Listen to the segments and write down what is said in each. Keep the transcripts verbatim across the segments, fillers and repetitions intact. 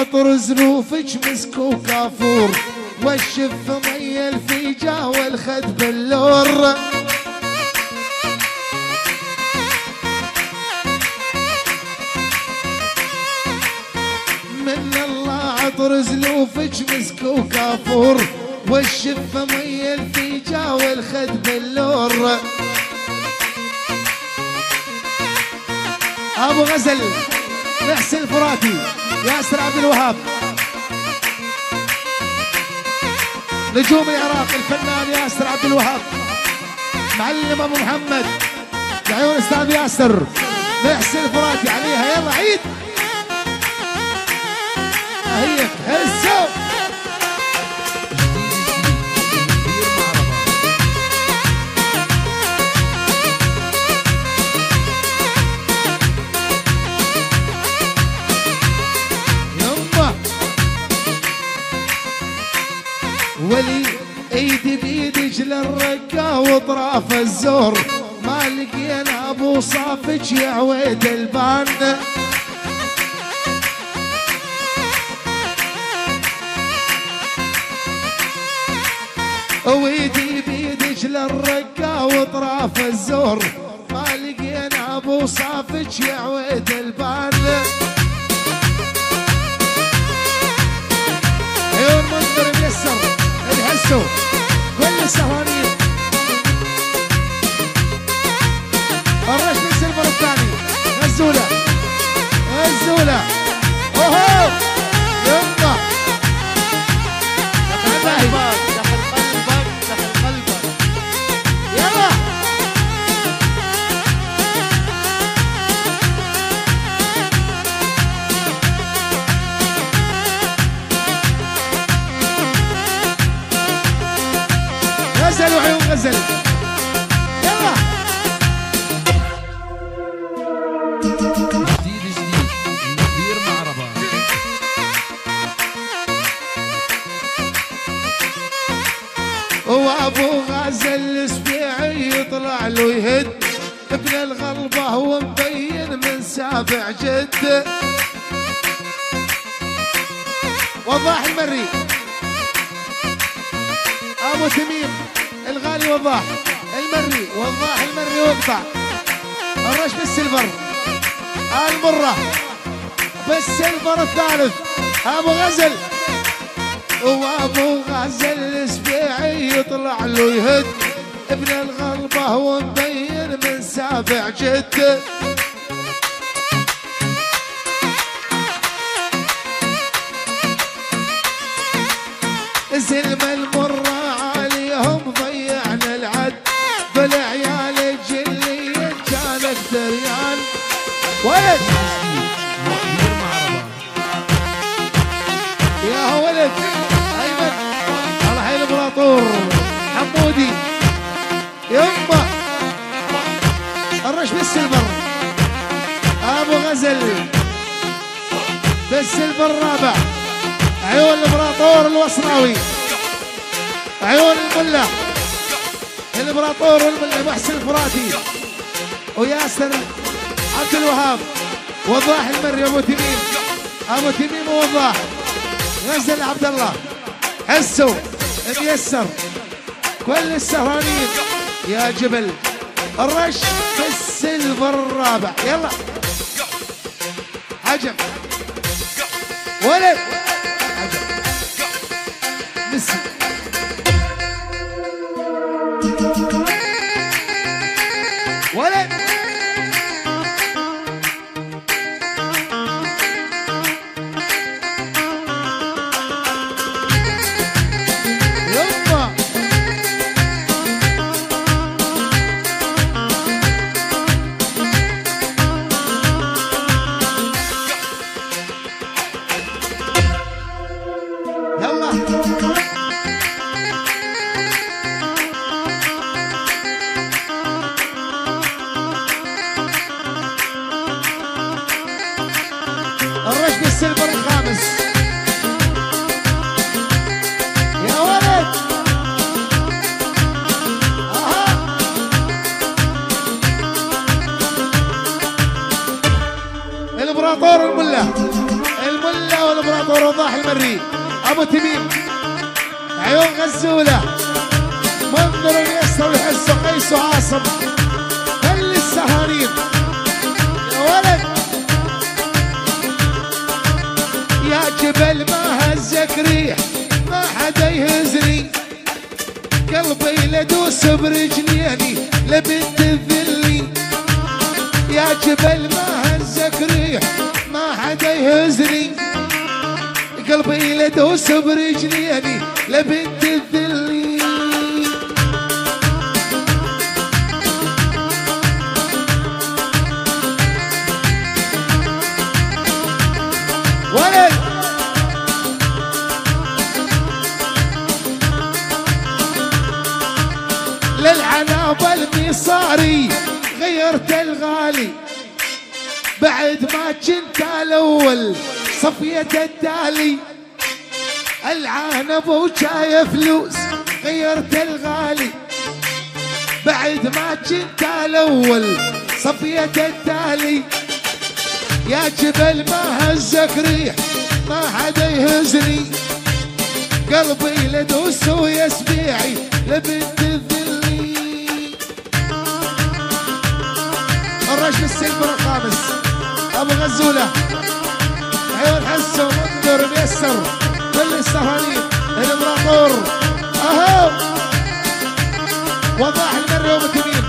العطر زلوفك مسك وكافور، والشف مي الفيجا والخد باللور. من الله عطر زلوفك مسك وكافور، والشف مي الفيجا والخد باللور. ابو غزل محسن الفراتي، ياسر عبد الوهاب، نجوم العراق الفنان ياسر عبد الوهاب، معلم ابو محمد، لعيون استاذ ياسر، محسن الفراتي عليها. يلا عيد هيك هسه ولي ايدي بيدج للرقة وطراف الزور، ما لقينا ابو صافج يا عويد البان. ويدي بيدج للرقة وطراف الزور، ما لقينا ابو صافج يا عويد البان. عيون منذر ميسر الحسو، كل السهرانين. الرش من سلفر الثاني، غزولة غزولة اوهو يما دخل قلبك دخل قلبك دخل قلبك. يلا غزل وعيون غزل. يلا جديد جديد كبير معربة. وابو غازل السبيعي يطلع له يهد، ابن الغلبة هو مبين من سابع جد. وضاح المري ابو تميم الغالي، وضاح المري، وضاح المري وقطع الرش بالسلفر المرة بالسلفر الثالث ابو غزل. وابو غزل السبيعي يطلع له يهد، ابن الغلبة هو مبين من سابع جد. زلم المرة عليهم ضيعنا العد، بالعيال الجلية كانت دريان. ولد كبير معربة. يا ولد ايمن الله حي الامبراطور حمودي. يما الرش بالسلفر ابو غزل بالسلفر الرابع. عيون الامبراطور الوصراوي، عيون الملا الامبراطور والملا محسن الفراتي، وياسر عبد الوهاب، وضاح المري ابو تميم، ابو تميم ووضاح، غزل عبد الله، حسوا ميسر، كل السهرانين. يا جبل الرش بالسلفر الرابع. يلا عجب ولد عجب ميسي. ولد يما الرش بالسلفر الخامس. يا ولد اها الامبراطور الملا، الملا والامبراطور المراطور وضاح المري ابو تميم عيون غزوله منذر يسر ويحس قيس وعاصم كل السهارين يا ولد يا جبل ما هزك ريح ما حدا يهزني قلبي لدوس برجليني لبنت الذلي يا جبل ما هزك ريح ما حدا يهزني قلبي لدوس برجليني لبنت الذلي ولد للعنابة المصاري غيرت الغالي بعد ما كنت الاول صفية التالي العنب وجاي فلوس غيرت الغالي بعد ما كنت الاول صفية التالي يا جبل ما هزك ريح ما حدا يهزني قلبي لدوس ويسبيعي لبنت الذلي الرجل السيفر الخامس ابو غزوله عيون حسه ومنذر ميسر كل السهرانين الامراطور اهو وضاح المري وابو تميم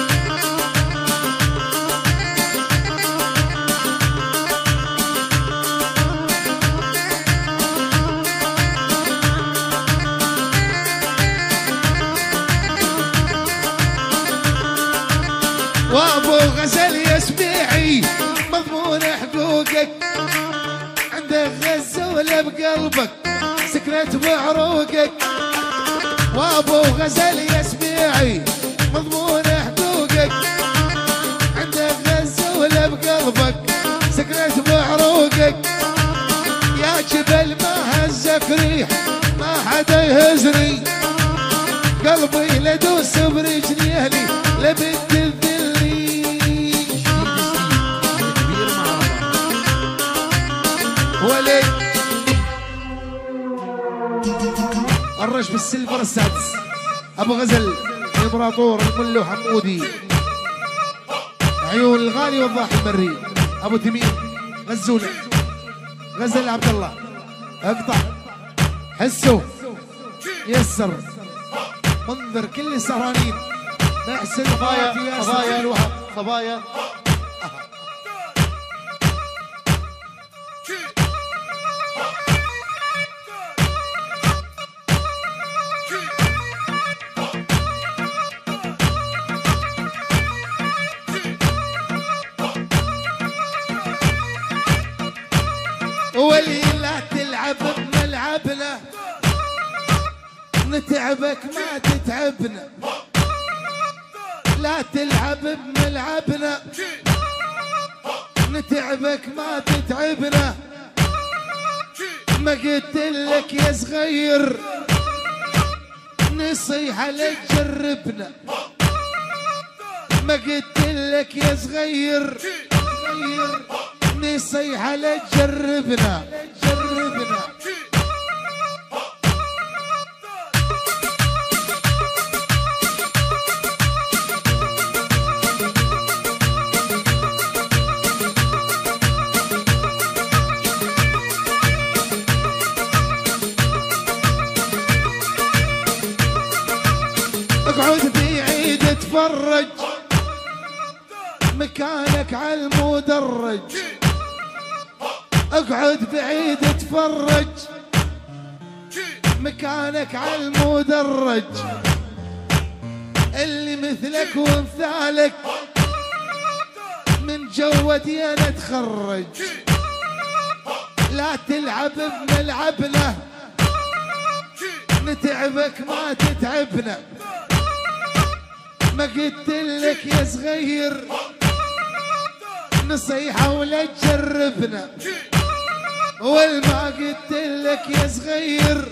وابو غزل يسبيعي مضمون حقوقك عندك غزوله بقلبك سكنت بعروقك وابو غزل يسبيعي مضمون حقوقك عندك غزوله بقلبك سكنت بعروقك يا جبل ما هزك ريح ما حدا يهزني قلبي لدوس برجليني لبنت الذلي ولي الرش بالسلفر السادس ابو غزل الامراطور الملو حمودي عيون الغالي وضاح المري ابو تميم غزوله غزل عبد الله اقطع حسوا يسر منذر كل السهرانين محسن صبايا صبايا صبايا ولي لا تلعب بملعبنا نتعبك ما تتعبنا لا تلعب بملعبنا نتعبك ما تتعبنا ما قلت لك يا صغير نصيحة لك جربنا ما قلت لك يا صغير نصيحة لك جربنا جربنا اقعد بعيد اتفرج مكانك على المدرج اقعد بعيد اتفرج مكانك على المدرج اللي مثلك وامثالك من جودي انا تخرج لا تلعب بملعبنا نتعبك ما تتعبنا ما قلت لك يا صغير نصيحة ولا تجربنا والما قلت لك يا صغير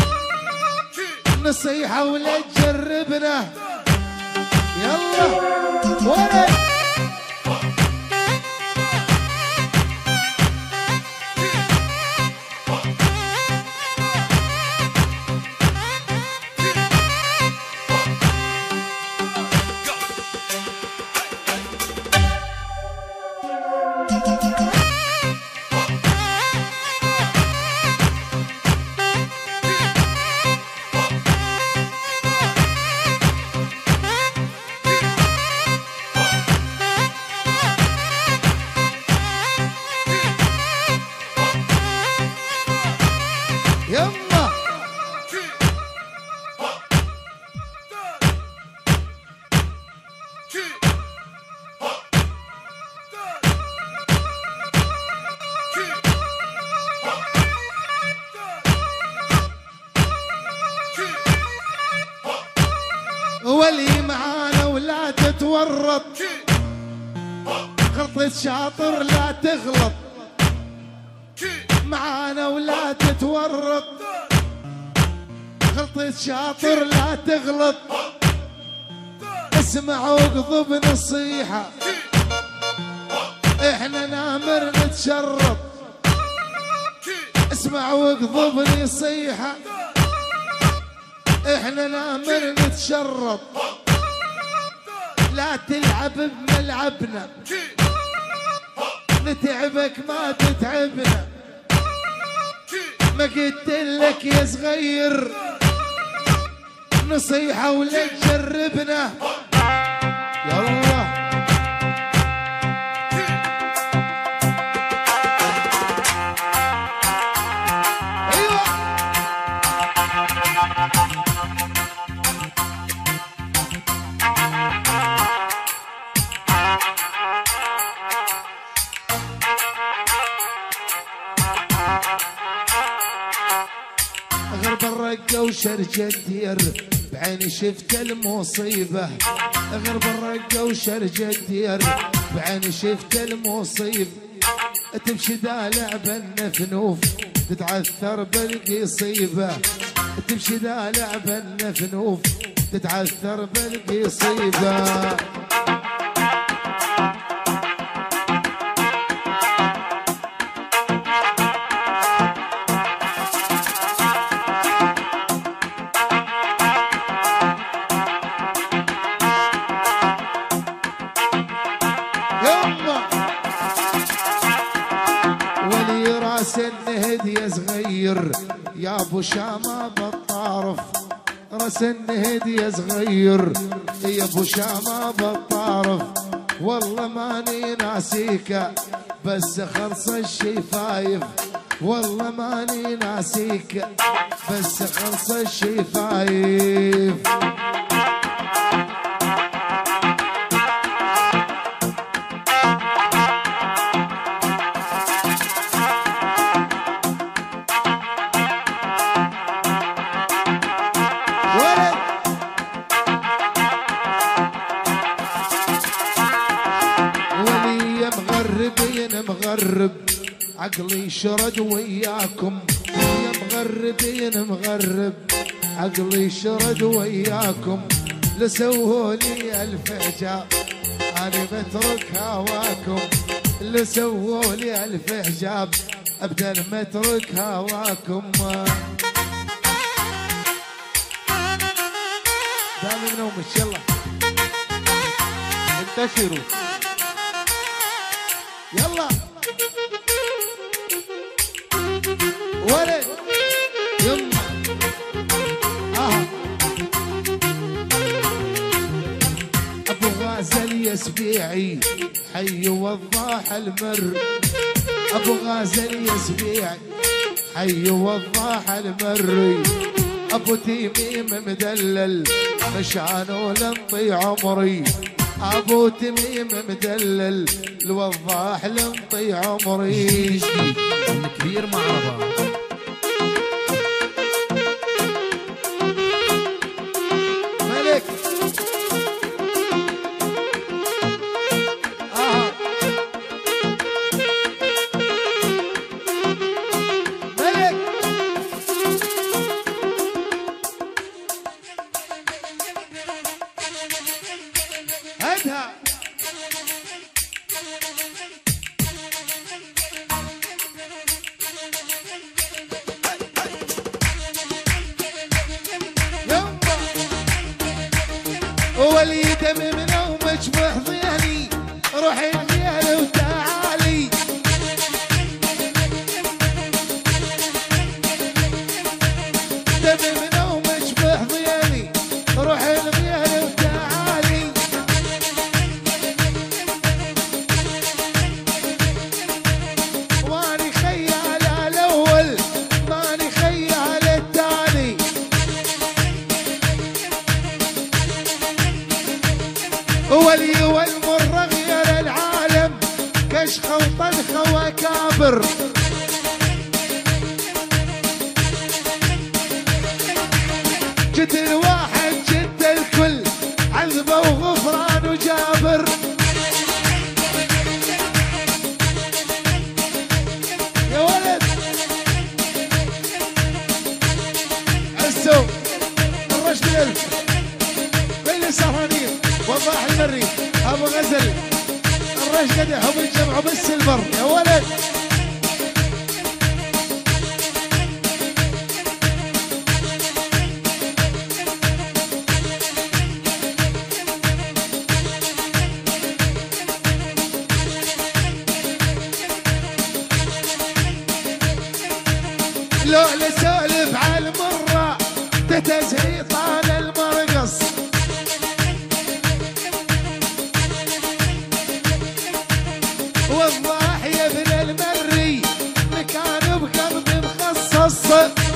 نصيحة ولا تجربنا يلا ولد شاطر لا تغلط معانا ولا تتورط، غلطة شاطر لا تغلط، اسمع واقضب نصيحة، احنا نامر نتشرط، اسمع واقضب نصيحة، احنا نامر نتشرط، لا تلعب بملعبنا، نتعبك ما تتعبنا، ما قلت لك يا صغير نصيحة ولا تجربنا. يلا ايوه غرب الرقة وشرجة دير بعيني شفت المصيبة، غرب الرقة وشرجة دير بعيني شفت المصيبة، تمشي دالع بالنفنوف تتعثر بالقصيبة، تمشي دالع بالنفنوف تتعثر بالقصيبة. ولي راس النهد يا صغير يا ابو شامة بالطارف، راس النهد يا صغير يا ابو شامة بالطارف، والله ماني ناسيك بس خلص الشفايف، والله ماني ناسيك بس خلص الشفايف. مغرب عقلي شرد وياكم، يا مغربين مغرب عقلي شرد وياكم، لسوولي الف حجاب انا مترك هواكم، لسوولي الف حجاب ابدل مترك هواكم. دامي من امك يلا انتشروا يلا ولد يما آه. ابو غازل يا سبيعي حي وضاح المر، ابو غازل يا سبيعي حي وضاح المر، ابو تيميم مدلل مشانه لنطي عمري، ابو تميم مدلل الوضاح لنطي عمري. كبير معربة ملك آه. ملك هدها ولي دم من نومك محضيني روحي الليل وتعالي، دم من نومك محضيني روحي الليل وتعالي، ماني خيال الاول ماني خيال الثاني، ولي والمر غير العالم كشخة وطنخة وكابر، جد الواحد جد الكل عذبة وغفران وجابر، عاش قدح وبالجمع وبالسلفر يا ولد. لو نسولف على المرة تتزهي طال المرقص، والضاح يا ابن المري مكان بقلبي مخصص،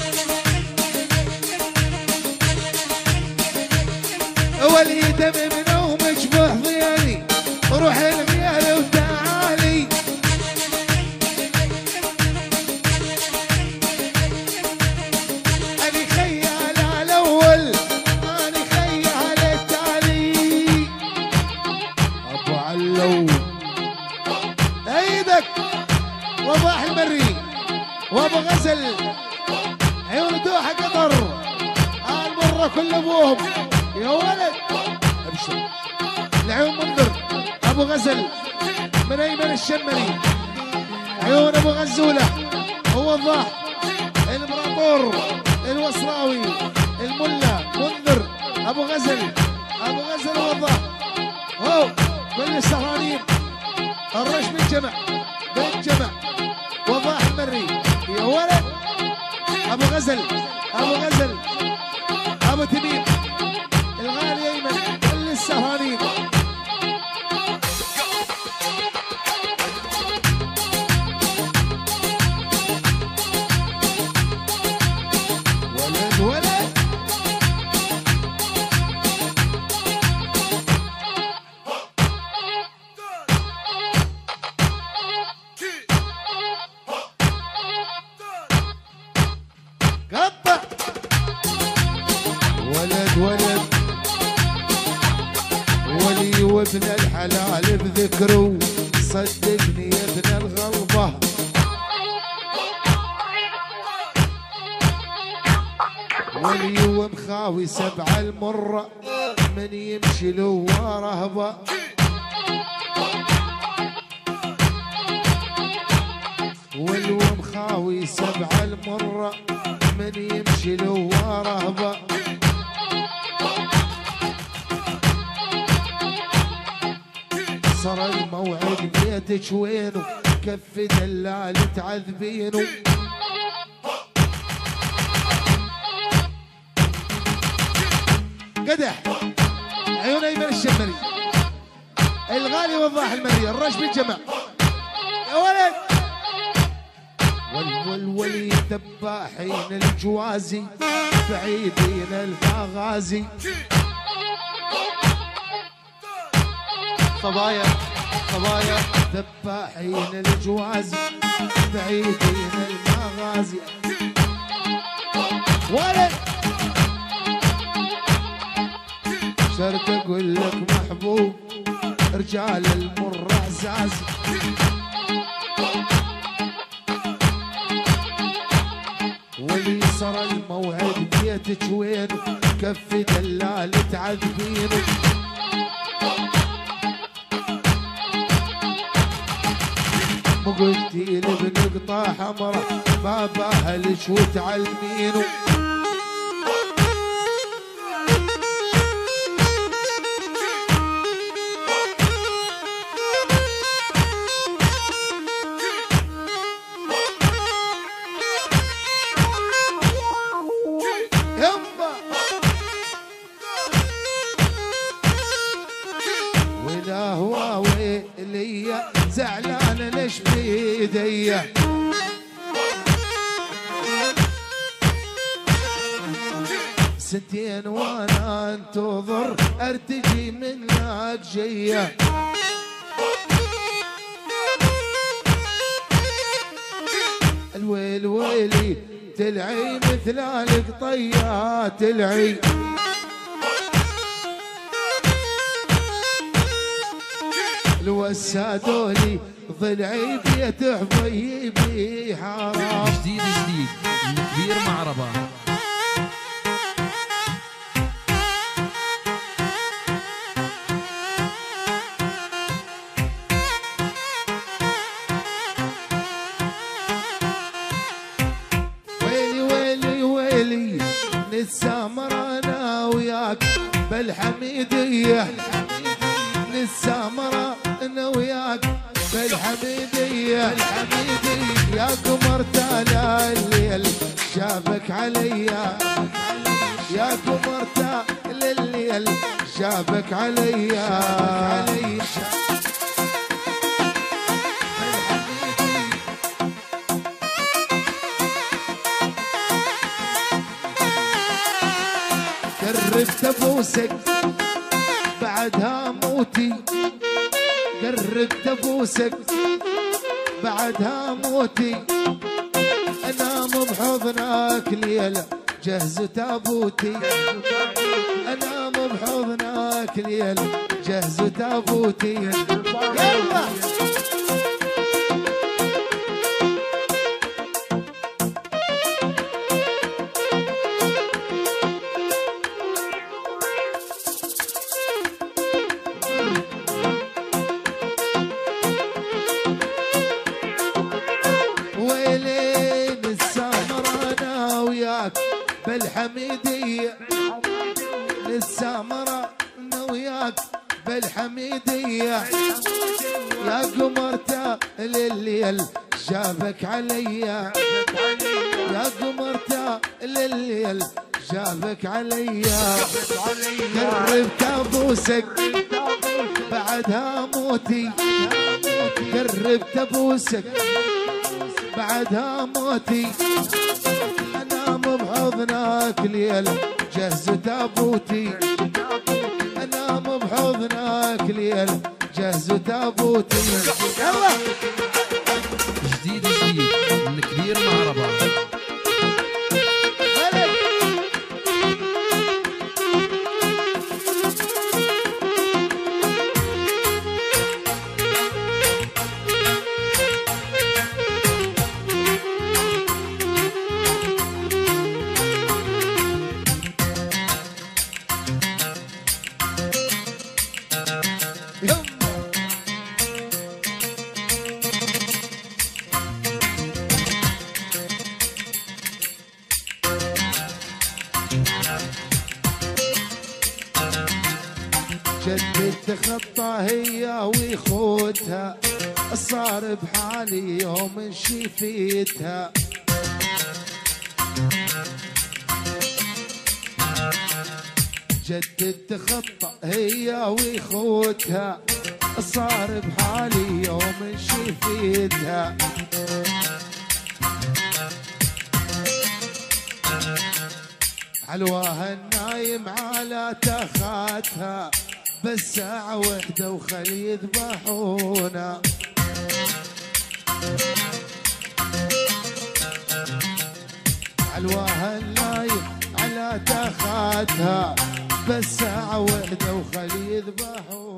واليدم من ومجبوح ضياني روح الغيال وتعالي. أنا خيال الأول أنا خيال التالي. أبو علو ايدك وضاح المري وابو غزل عيون دوحه قطر المره كل ابوهم يا ولد. ابشر العيون منذر ابو غزل من ايمن الشمري، عيون ابو غزوله ووضاح الامبراطور الوصراوي الملا منذر ابو غزل ابو غزل ووضاح هو كل السهرانين. الرش بالجمع بالجمع وضاح المري يا ولد. ابو غزل ابو غزل ابو تميم الغالي ايمن كل السهرانين. ولد ولد قطع ولد ولد ولي وابن الحلال بذكره صدقني يا ابن الغلبة. ولي ومخاوي سبع المرة من يمشي له رهبة. ولي ومخاوي سبع المرة من يمشي له رهبة. صار الموعد بيتك وينه كف دلال تعذبينه. قدح عيون ايمن الشمري الغالي وضاح المري الرش بالجمع يا ولد. والولي دباحين الجوازي بعيدين المغازي. صبايا صبايا دباحين الجوازي بعيدين المغازي. ولد شرط اقول لك محبوب رجال المر عزازي. ولي صار الموعد بيتك وين كف دلال تعذبينه. مو قلتي لي بنقطع حمرا بابا هلش وتعلمينه. ولا هو ويلي زعلان ليش بيدي. سنتين وانا انتظر ارتجي منك جيه. الويل ويلي تلعي مثل القطيات تلعي. الوسادولي ضلعي بيت حبيبي حرام. جديد جديد الكبير معربة. بالحميدية للسامرة انا وياك بالحميدية يا قمر تالا الليل شافك عليا يا قمر تالا الليل شافك عليا قربت ابوسك بعدها موتي قربت ابوسك بعدها موتي انام بحضنك ليلة جهز تابوتي انام بحضنك ليلة جهز تابوتي يلا بالحميدية للسامرة انا وياك بالحميدية يا قمر تال الليل شافك عليا يا قمر تال الليل شافك عليا قربت ابوسك بعدها موتي قربت ابوسك بعدها موتي بحضنك ليلة جهز تابوتي انام بحضنك ليلة جهز تابوتي يلا جديد جديد من كبير معربة جددت خطة هي ويخوتها صار بحالي يوم شفيتها جددت خطة هي ويخوتها صار بحالي يوم شفيتها علواها النايم على تخاتها بس ساعة وحدة وخلي يذبحونا علواها النايم على تخاتها بس ساعة وحدة وخلي يذبحونا